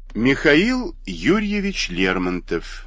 Михаил Юрьевич Лермонтов,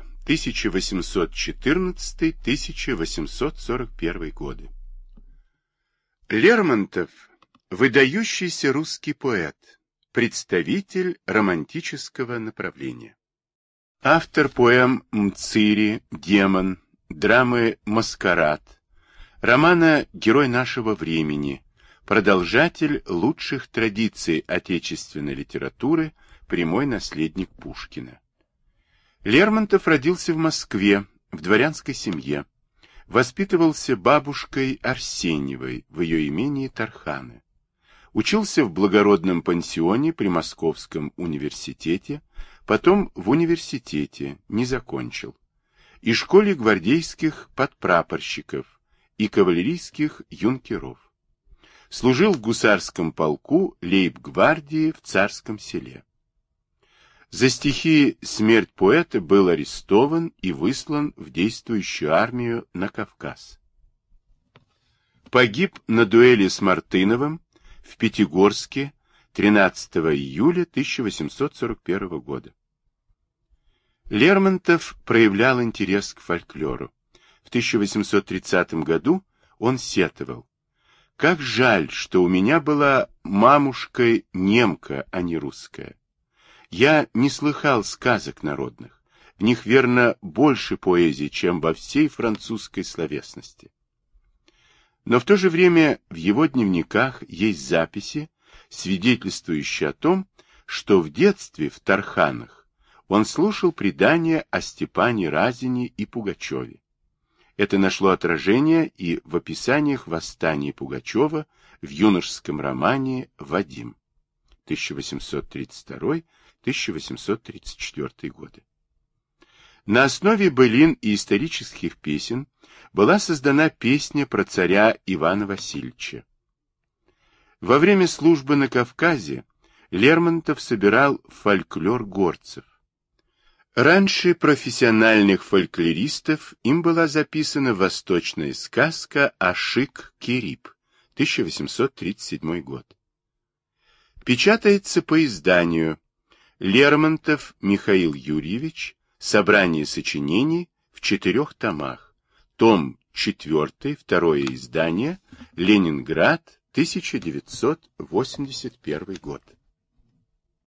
1814-1841 годы. Лермонтов – выдающийся русский поэт, представитель романтического направления. Автор поэм «Мцири», «Демон», драмы «Маскарад», романа «Герой нашего времени», продолжатель лучших традиций отечественной литературы, прямой наследник Пушкина. Лермонтов родился в Москве, в дворянской семье. Воспитывался бабушкой Арсеньевой в ее имении Тарханы. Учился в благородном пансионе при Московском университете, потом в университете, не закончил, и школе гвардейских подпрапорщиков и кавалерийских юнкеров. Служил в гусарском полку лейб-гвардии в Царском Селе. За стихи «Смерть поэта» был арестован и выслан в действующую армию на Кавказ. Погиб на дуэли с Мартыновым в Пятигорске 13 июля 1841 года. Лермонтов проявлял интерес к фольклору. В 1830 году он сетовал: «Как жаль, что у меня была мамушка немка, а не русская. Я не слыхал сказок народных, в них, верно, больше поэзии, чем во всей французской словесности». Но в то же время в его дневниках есть записи, свидетельствующие о том, что в детстве в Тарханах он слушал предания о Степане Разине и Пугачеве. Это нашло отражение и в описаниях восстания Пугачева в юношеском романе «Вадим» 1832-1834 годы. На основе былин и исторических песен была создана песня про царя Ивана Васильевича. Во время службы на Кавказе Лермонтов собирал фольклор горцев. Раньше профессиональных фольклористов им была записана восточная сказка «Ашик-Кериб» 1837 год. Печатается по изданию Лермонтов Михаил Юрьевич, собрание сочинений в 4 томах, том 4, второе издание, Ленинград, 1981 год.